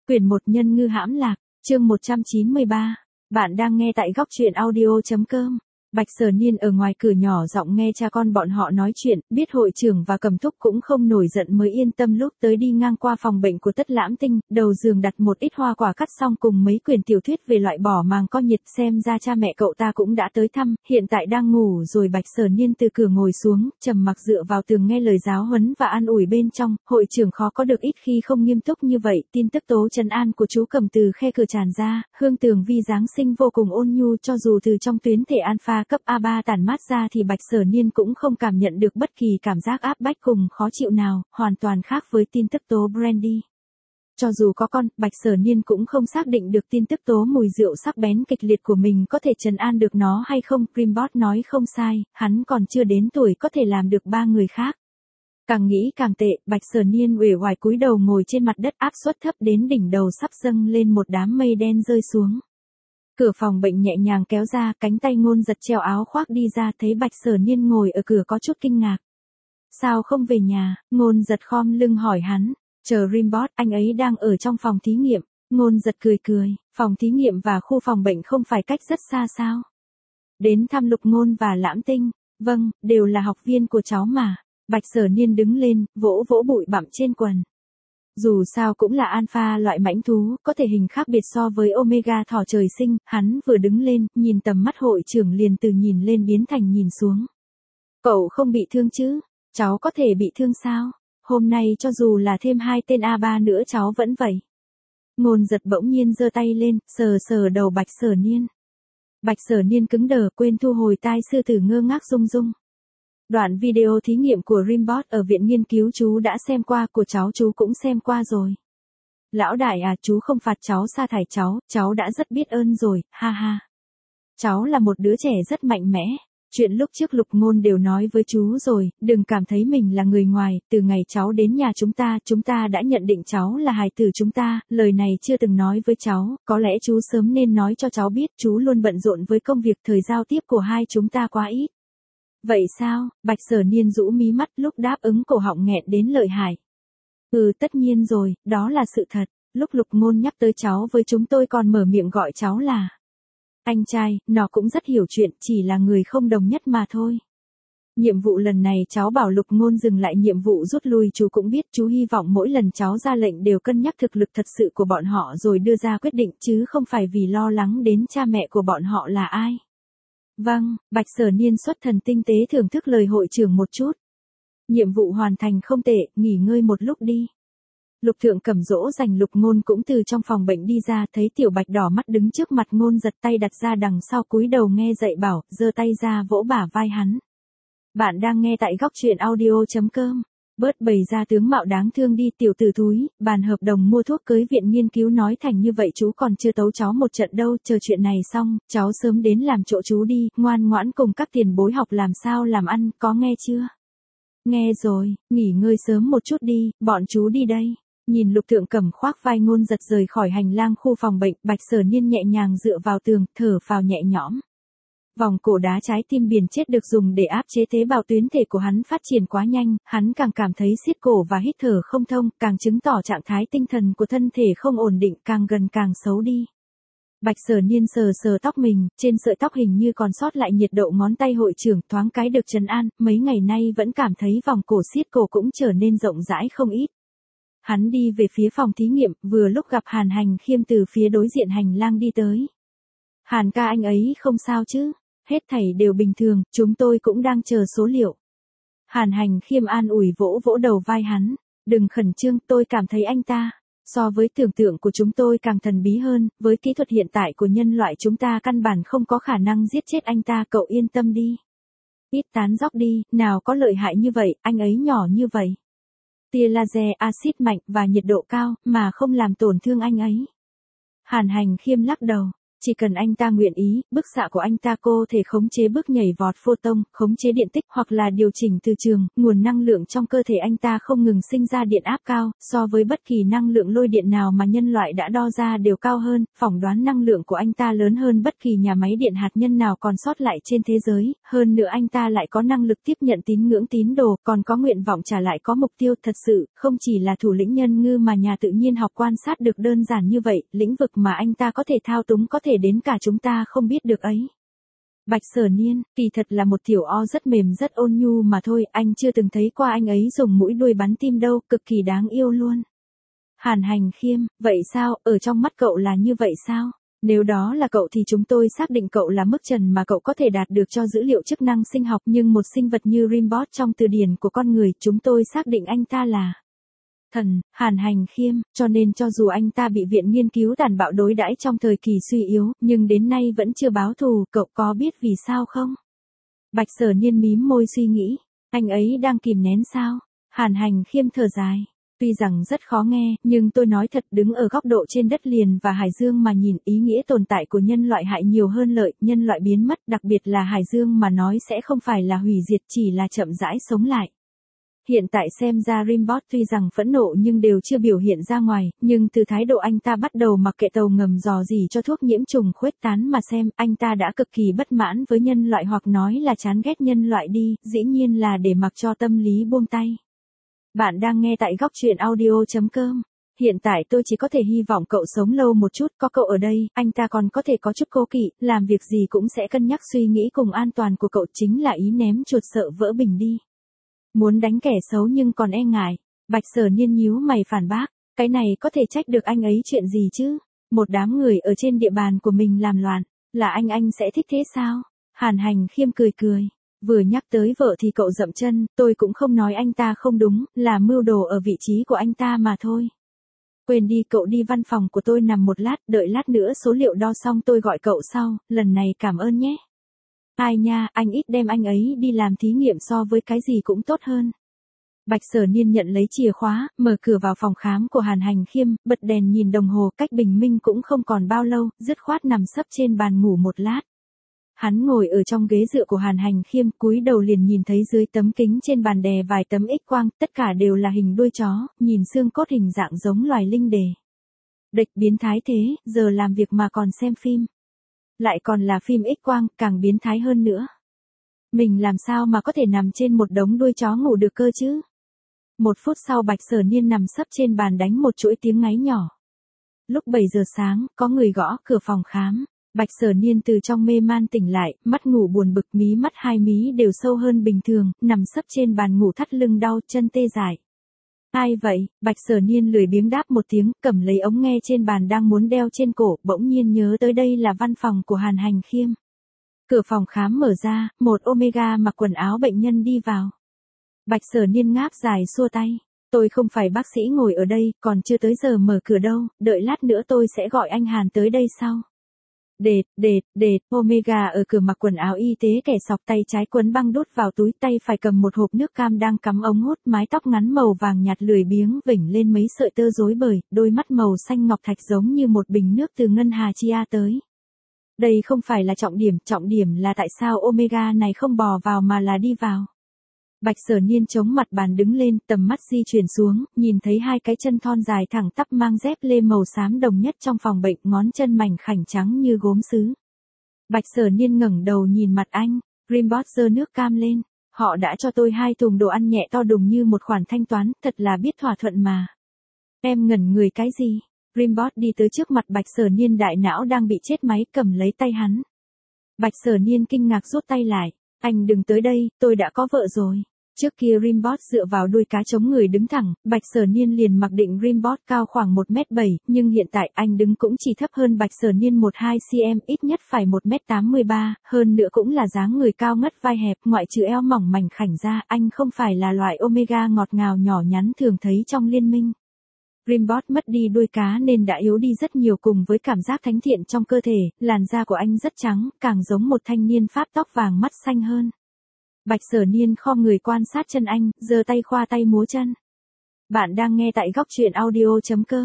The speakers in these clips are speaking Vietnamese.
Quyển 1 Nhân ngư hãm lạc, chương 193. Bạn đang nghe tại góc truyện audio.com. Bạch Sở Niên ở ngoài cửa nhỏ giọng nghe cha con bọn họ nói chuyện, biết hội trưởng và Cầm Thúc cũng không nổi giận mới yên tâm lúc tới đi ngang qua phòng bệnh của Tất Lãm Tinh, đầu giường đặt một ít hoa quả cắt xong cùng mấy quyển tiểu thuyết về loại bỏ màng co nhiệt, xem ra cha mẹ cậu ta cũng đã tới thăm, hiện tại đang ngủ rồi. Bạch Sở Niên từ cửa ngồi xuống, trầm mặc dựa vào tường nghe lời giáo huấn và an ủi bên trong. Hội trưởng khó có được ít khi không nghiêm túc như vậy. Tin tức tố trấn an của chú Cầm từ khe cửa tràn ra, hương tường vi Giáng sinh vô cùng ôn nhu, cho dù từ trong tuyến thể alpha cấp A3 tản mát ra thì Bạch Sở Niên cũng không cảm nhận được bất kỳ cảm giác áp bách cùng khó chịu nào, hoàn toàn khác với tin tức tố brandy. Cho dù có con, Bạch Sở Niên cũng không xác định được tin tức tố mùi rượu sắc bén kịch liệt của mình có thể trấn an được nó hay không. Grimbot nói không sai, hắn còn chưa đến tuổi có thể làm được ba người khác. Càng nghĩ càng tệ, Bạch Sở Niên uể oải cúi đầu ngồi trên mặt đất, áp suất thấp đến đỉnh đầu sắp dâng lên một đám mây đen rơi xuống. Cửa phòng bệnh nhẹ nhàng kéo ra, cánh tay Ngôn Giật treo áo khoác đi ra, thấy Bạch Sở Niên ngồi ở cửa có chút kinh ngạc. Sao không về nhà? Ngôn Giật khom lưng hỏi hắn. Chờ Rimbot, anh ấy đang ở trong phòng thí nghiệm. Ngôn Giật cười cười, phòng thí nghiệm và khu phòng bệnh không phải cách rất xa sao? Đến thăm Lục Ngôn và Lãm Tinh. Vâng, đều là học viên của cháu mà. Bạch Sở Niên đứng lên, vỗ vỗ bụi bặm trên quần. Dù sao cũng là alpha loại mãnh thú, có thể hình khác biệt so với omega thỏ trời sinh. Hắn vừa đứng lên, nhìn tầm mắt hội trưởng liền từ nhìn lên biến thành nhìn xuống. Cậu không bị thương chứ? Cháu có thể bị thương sao? Hôm nay cho dù là thêm 2 tên A3 nữa cháu vẫn vậy. Ngôn Giật bỗng nhiên giơ tay lên, sờ sờ đầu Bạch Sở Niên. Bạch Sở Niên cứng đờ, quên thu hồi tai sư tử, ngơ ngác rung rung. Đoạn video thí nghiệm của Rimbot ở viện nghiên cứu chú đã xem qua, của cháu chú cũng xem qua rồi. Lão đại à, chú không phạt cháu sa thải cháu đã rất biết ơn rồi, ha ha. Cháu là một đứa trẻ rất mạnh mẽ. Chuyện lúc trước Lục Ngôn đều nói với chú rồi, đừng cảm thấy mình là người ngoài, từ ngày cháu đến nhà chúng ta đã nhận định cháu là hài tử chúng ta, lời này chưa từng nói với cháu, có lẽ chú sớm nên nói cho cháu biết, chú luôn bận rộn với công việc, thời giao tiếp của hai chúng ta quá ít. Vậy sao? Bạch Sở Niên rũ mí mắt, lúc đáp ứng cổ họng nghẹn đến lợi hại. Tất nhiên rồi, đó là sự thật, lúc Lục Ngôn nhắc tới cháu với chúng tôi còn mở miệng gọi cháu là anh trai, nó cũng rất hiểu chuyện, chỉ là người không đồng nhất mà thôi. Nhiệm vụ lần này cháu bảo Lục Ngôn dừng lại nhiệm vụ rút lui, chú cũng biết, chú hy vọng mỗi lần cháu ra lệnh đều cân nhắc thực lực thật sự của bọn họ rồi đưa ra quyết định, chứ không phải vì lo lắng đến cha mẹ của bọn họ là ai. Vâng, Bạch Sở Niên xuất thần tinh tế thưởng thức lời hội trưởng một chút. Nhiệm vụ hoàn thành không tệ, nghỉ ngơi một lúc đi. Lục Thượng Cẩm dỗ dành Lục Ngôn cũng từ trong phòng bệnh đi ra, thấy Tiểu Bạch đỏ mắt đứng trước mặt Ngôn Giật, tay đặt ra đằng sau cúi đầu nghe dạy bảo, giơ tay ra vỗ bả vai hắn. Bạn đang nghe tại góc truyện audio.com. Bớt bày ra tướng mạo đáng thương đi tiểu tử thúi, bàn hợp đồng mua thuốc cưới viện nghiên cứu nói thành như vậy chú còn chưa tấu cháu một trận đâu, chờ chuyện này xong, cháu sớm đến làm chỗ chú đi, ngoan ngoãn cùng các tiền bối học làm sao làm ăn, có nghe chưa? Nghe rồi, nghỉ ngơi sớm một chút đi, bọn chú đi đây. Nhìn Lục Thượng Cẩm khoác vai Ngôn Giật rời khỏi hành lang khu phòng bệnh, Bạch Sở Niên nhẹ nhàng dựa vào tường, thở phào nhẹ nhõm. Vòng cổ đá trái tim biển chết được dùng để áp chế tế bào tuyến thể của hắn phát triển quá nhanh, hắn càng cảm thấy siết cổ và hít thở không thông, càng chứng tỏ trạng thái tinh thần của thân thể không ổn định, càng gần càng xấu đi. Bạch Sở Niên sờ sờ tóc mình, trên sợi tóc hình như còn sót lại nhiệt độ ngón tay hội trưởng, thoáng cái được trấn an, mấy ngày nay vẫn cảm thấy vòng cổ siết cổ cũng trở nên rộng rãi không ít. Hắn đi về phía phòng thí nghiệm, vừa lúc gặp Hàn Hành Khiêm từ phía đối diện hành lang đi tới. Hàn ca, anh ấy không sao chứ? Hết thảy đều bình thường, chúng tôi cũng đang chờ số liệu. Hàn Hành Khiêm an ủi vỗ vỗ đầu vai hắn. Đừng khẩn trương, tôi cảm thấy anh ta so với tưởng tượng của chúng tôi càng thần bí hơn, với kỹ thuật hiện tại của nhân loại chúng ta căn bản không có khả năng giết chết anh ta, cậu yên tâm đi. Ít tán dóc đi, nào có lợi hại như vậy, anh ấy nhỏ như vậy. Tia laser, axit mạnh và nhiệt độ cao, mà không làm tổn thương anh ấy. Hàn Hành Khiêm lắc đầu. Chỉ cần anh ta nguyện ý, bức xạ của anh ta cô thể khống chế bước nhảy vọt photon, khống chế điện tích hoặc là điều chỉnh từ trường, nguồn năng lượng trong cơ thể anh ta không ngừng sinh ra điện áp cao, so với bất kỳ năng lượng lôi điện nào mà nhân loại đã đo ra đều cao hơn, phỏng đoán năng lượng của anh ta lớn hơn bất kỳ nhà máy điện hạt nhân nào còn sót lại trên thế giới, hơn nữa anh ta lại có năng lực tiếp nhận tín ngưỡng tín đồ, còn có nguyện vọng trả lại có mục tiêu thật sự, không chỉ là thủ lĩnh nhân ngư mà nhà tự nhiên học quan sát được đơn giản như vậy, lĩnh vực mà anh ta có thể thao túng có thể đến cả chúng ta không biết được ấy. Bạch Sở Niên, kỳ thật là một tiểu o rất mềm rất ôn nhu mà thôi, anh chưa từng thấy qua anh ấy dùng mũi đuôi bắn tim đâu, cực kỳ đáng yêu luôn. Hàn Hành Khiêm, vậy sao, ở trong mắt cậu là như vậy sao? Nếu đó là cậu thì chúng tôi xác định cậu là mức trần mà cậu có thể đạt được cho dữ liệu chức năng sinh học, nhưng một sinh vật như Rimbot trong từ điển của con người, chúng tôi xác định anh ta là thần. Hàn Hành Khiêm, cho nên cho dù anh ta bị viện nghiên cứu tàn bạo đối đãi trong thời kỳ suy yếu, nhưng đến nay vẫn chưa báo thù, cậu có biết vì sao không? Bạch Sở Niên mím môi suy nghĩ, anh ấy đang kìm nén sao? Hàn Hành Khiêm thở dài. Tuy rằng rất khó nghe, nhưng tôi nói thật, đứng ở góc độ trên đất liền và hải dương mà nhìn, ý nghĩa tồn tại của nhân loại hại nhiều hơn lợi, nhân loại biến mất, đặc biệt là hải dương mà nói sẽ không phải là hủy diệt, chỉ là chậm rãi sống lại. Hiện tại xem ra Rimbot tuy rằng phẫn nộ nhưng đều chưa biểu hiện ra ngoài, nhưng từ thái độ anh ta bắt đầu mặc kệ tàu ngầm dò dỉ cho thuốc nhiễm trùng khuếch tán mà xem, anh ta đã cực kỳ bất mãn với nhân loại hoặc nói là chán ghét nhân loại đi, dĩ nhiên là để mặc cho tâm lý buông tay. Bạn đang nghe tại góc truyện audio.com. Hiện tại tôi chỉ có thể hy vọng cậu sống lâu một chút, có cậu ở đây, anh ta còn có thể có chút cố kỵ, làm việc gì cũng sẽ cân nhắc suy nghĩ cùng an toàn của cậu, chính là ý ném chuột sợ vỡ bình đi. Muốn đánh kẻ xấu nhưng còn e ngại. Bạch Sở Niên nhíu mày phản bác, cái này có thể trách được anh ấy chuyện gì chứ? Một đám người ở trên địa bàn của mình làm loạn, là anh sẽ thích thế sao? Hàn Hành Khiêm cười cười. Vừa nhắc tới vợ thì cậu dậm chân, tôi cũng không nói anh ta không đúng, là mưu đồ ở vị trí của anh ta mà thôi. Quên đi, cậu đi văn phòng của tôi nằm một lát, đợi lát nữa số liệu đo xong tôi gọi cậu sau, lần này cảm ơn nhé. Ai nha, anh ít đem anh ấy đi làm thí nghiệm so với cái gì cũng tốt hơn. Bạch Sở Niên nhận lấy chìa khóa, mở cửa vào phòng khám của Hàn Hành Khiêm, bật đèn nhìn đồng hồ, cách bình minh cũng không còn bao lâu, dứt khoát nằm sấp trên bàn ngủ một lát. Hắn ngồi ở trong ghế dựa của Hàn Hành Khiêm, cúi đầu liền nhìn thấy dưới tấm kính trên bàn đè vài tấm X-quang, tất cả đều là hình đuôi chó, nhìn xương cốt hình dạng giống loài linh đề. Địch biến thái thế, giờ làm việc mà còn xem phim. Lại còn là phim X-quang, càng biến thái hơn nữa. Mình làm sao mà có thể nằm trên một đống đuôi chó ngủ được cơ chứ? 1 phút sau Bạch Sở Niên nằm sấp trên bàn đánh một chuỗi tiếng ngáy nhỏ. Lúc 7 giờ sáng, có người gõ cửa phòng khám. Bạch Sở Niên từ trong mê man tỉnh lại, mắt ngủ buồn bực, mí mắt hai mí đều sâu hơn bình thường, nằm sấp trên bàn ngủ thắt lưng đau, chân tê dại. Ai vậy? Bạch Sở Niên lười biếng đáp một tiếng, cầm lấy ống nghe trên bàn đang muốn đeo trên cổ, bỗng nhiên nhớ tới đây là văn phòng của Hàn Hành Khiêm. Cửa phòng khám mở ra, một Omega mặc quần áo bệnh nhân đi vào. Bạch Sở Niên ngáp dài xua tay. Tôi không phải bác sĩ ngồi ở đây, còn chưa tới giờ mở cửa đâu, đợi lát nữa tôi sẽ gọi anh Hàn tới đây sau. Đệt, Omega ở cửa mặc quần áo y tế kẻ sọc, tay trái quấn băng đút vào túi, tay phải cầm một hộp nước cam đang cắm ống hút, mái tóc ngắn màu vàng nhạt lười biếng vểnh lên mấy sợi tơ rối bời, đôi mắt màu xanh ngọc thạch giống như một bình nước từ ngân hà chia tới. Đây không phải là trọng điểm là tại sao Omega này không bò vào mà là đi vào. Bạch Sở Niên chống mặt bàn đứng lên, tầm mắt di chuyển xuống, nhìn thấy hai cái chân thon dài thẳng tắp mang dép lê màu xám đồng nhất trong phòng bệnh, ngón chân mảnh khảnh trắng như gốm sứ. Bạch Sở Niên ngẩng đầu nhìn mặt anh, Rimbot giơ nước cam lên, họ đã cho tôi 2 thùng đồ ăn nhẹ to đùng như một khoản thanh toán, thật là biết thỏa thuận mà. Em ngẩn người cái gì? Rimbot đi tới trước mặt Bạch Sở Niên, đại não đang bị chết máy, cầm lấy tay hắn. Bạch Sở Niên kinh ngạc rút tay lại, anh đừng tới đây, tôi đã có vợ rồi. Trước kia Rimbot dựa vào đuôi cá chống người đứng thẳng, Bạch Sở Niên liền mặc định Rimbot cao khoảng 1m7, nhưng hiện tại anh đứng cũng chỉ thấp hơn Bạch Sở Niên 12cm, ít nhất phải 1m83, hơn nữa cũng là dáng người cao ngất vai hẹp, ngoại trừ eo mỏng mảnh khảnh ra, anh không phải là loại Omega ngọt ngào nhỏ nhắn thường thấy trong liên minh. Rimbot mất đi đuôi cá nên đã yếu đi rất nhiều, cùng với cảm giác thánh thiện trong cơ thể, làn da của anh rất trắng, càng giống một thanh niên Pháp tóc vàng mắt xanh hơn. Bạch Sở Niên khom người quan sát chân anh, giơ tay khoa tay múa chân. Bạn đang nghe tại góc truyện audio.com.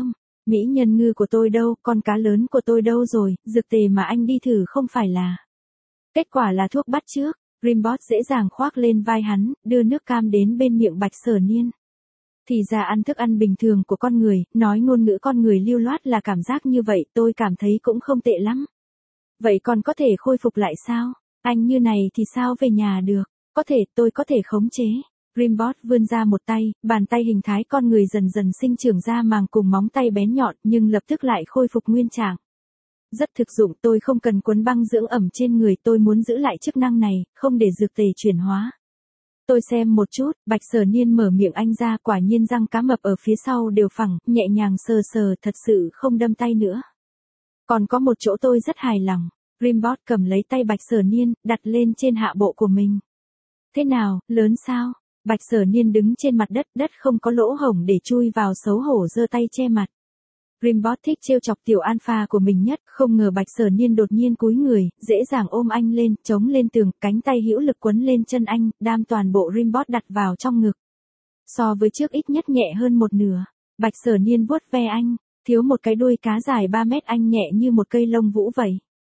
Mỹ nhân ngư của tôi đâu, con cá lớn của tôi đâu rồi, dược tề mà anh đi thử không phải là. Kết quả là thuốc bắt chước. Rimbot dễ dàng khoác lên vai hắn, đưa nước cam đến bên miệng Bạch Sở Niên. Thì ra ăn thức ăn bình thường của con người, nói ngôn ngữ con người lưu loát là cảm giác như vậy, tôi cảm thấy cũng không tệ lắm. Vậy còn có thể khôi phục lại sao? Anh như này thì sao về nhà được? Có thể, tôi có thể khống chế. Rimbot vươn ra một tay, bàn tay hình thái con người dần dần sinh trưởng ra màng cùng móng tay bén nhọn nhưng lập tức lại khôi phục nguyên trạng. Rất thực dụng, tôi không cần quấn băng dưỡng ẩm trên người, tôi muốn giữ lại chức năng này, không để dược tề chuyển hóa. Tôi xem một chút, Bạch Sở Niên mở miệng anh ra, quả nhiên răng cá mập ở phía sau đều phẳng, nhẹ nhàng sờ sờ, thật sự không đâm tay nữa. Còn có một chỗ tôi rất hài lòng. Rimbot cầm lấy tay Bạch Sở Niên, đặt lên trên hạ bộ của mình. Thế nào, lớn sao? Bạch Sở Niên đứng trên mặt đất, đất không có lỗ hổng để chui vào, xấu hổ giơ tay che mặt. Rimbot thích trêu chọc tiểu alpha của mình nhất, không ngờ Bạch Sở Niên đột nhiên cúi người, dễ dàng ôm anh lên, chống lên tường, cánh tay hữu lực quấn lên chân anh, đam toàn bộ Rimbot đặt vào trong ngực. So với trước ít nhất nhẹ hơn một nửa. Bạch Sở Niên vuốt ve anh, thiếu một cái đuôi cá dài 3 mét, anh nhẹ như một cây lông vũ vậy.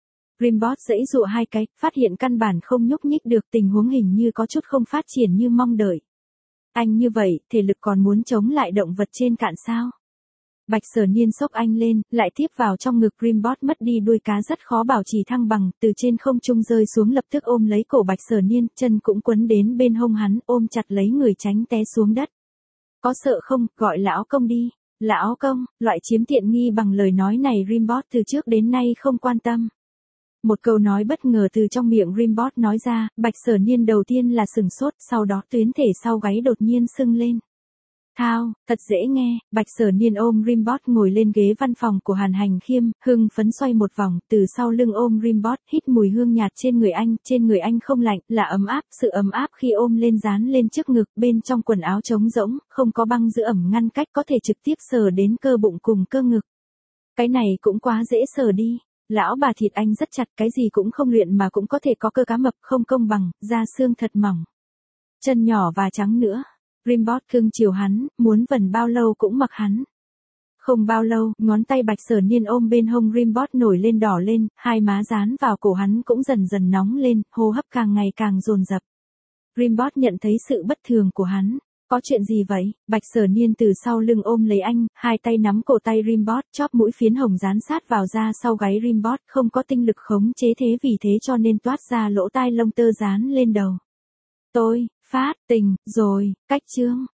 Rimbot giãy giụa hai cái, phát hiện căn bản không nhúc nhích được, tình huống hình như có chút không phát triển như mong đợi. Anh như vậy, thể lực còn muốn chống lại động vật trên cạn sao? Bạch Sở Niên xốc anh lên, lại tiếp vào trong ngực. Rimbot mất đi đuôi cá rất khó bảo trì thăng bằng, từ trên không trung rơi xuống lập tức ôm lấy cổ Bạch Sở Niên, chân cũng quấn đến bên hông hắn, ôm chặt lấy người tránh té xuống đất. Có sợ không, gọi lão công đi. Lão công, loại chiếm tiện nghi bằng lời nói này Rimbot từ trước đến nay không quan tâm. Một câu nói bất ngờ từ trong miệng Rimbot nói ra, Bạch Sở Niên đầu tiên là sừng sốt, sau đó tuyến thể sau gáy đột nhiên sưng lên. Thao, thật dễ nghe. Bạch Sở Niên ôm Rimbot ngồi lên ghế văn phòng của Hàn Hành Khiêm, hưng phấn xoay một vòng, từ sau lưng ôm Rimbot, hít mùi hương nhạt trên người anh không lạnh, là ấm áp, sự ấm áp khi ôm lên dán lên trước ngực, bên trong quần áo trống rỗng, không có băng giữ ẩm ngăn cách, có thể trực tiếp sờ đến cơ bụng cùng cơ ngực. Cái này cũng quá dễ sờ đi. Lão bà thịt anh rất chặt, cái gì cũng không luyện mà cũng có thể có cơ cá mập, không công bằng, da xương thật mỏng. Chân nhỏ và trắng nữa. Rimbot cưng chiều hắn, muốn vần bao lâu cũng mặc hắn. Không bao lâu, ngón tay Bạch Sở Niên ôm bên hông Rimbot nổi lên đỏ lên, hai má dán vào cổ hắn cũng dần dần nóng lên, hô hấp càng ngày càng dồn dập. Rimbot nhận thấy sự bất thường của hắn. Có chuyện gì vậy? Bạch Sở Niên từ sau lưng ôm lấy anh, hai tay nắm cổ tay Rimbot, chóp mũi phiến hồng dán sát vào da sau gáy Rimbot, không có tinh lực khống chế, thế vì thế cho nên toát ra lỗ tai lông tơ dán lên đầu. Tôi, phát, tình, rồi, cách chương.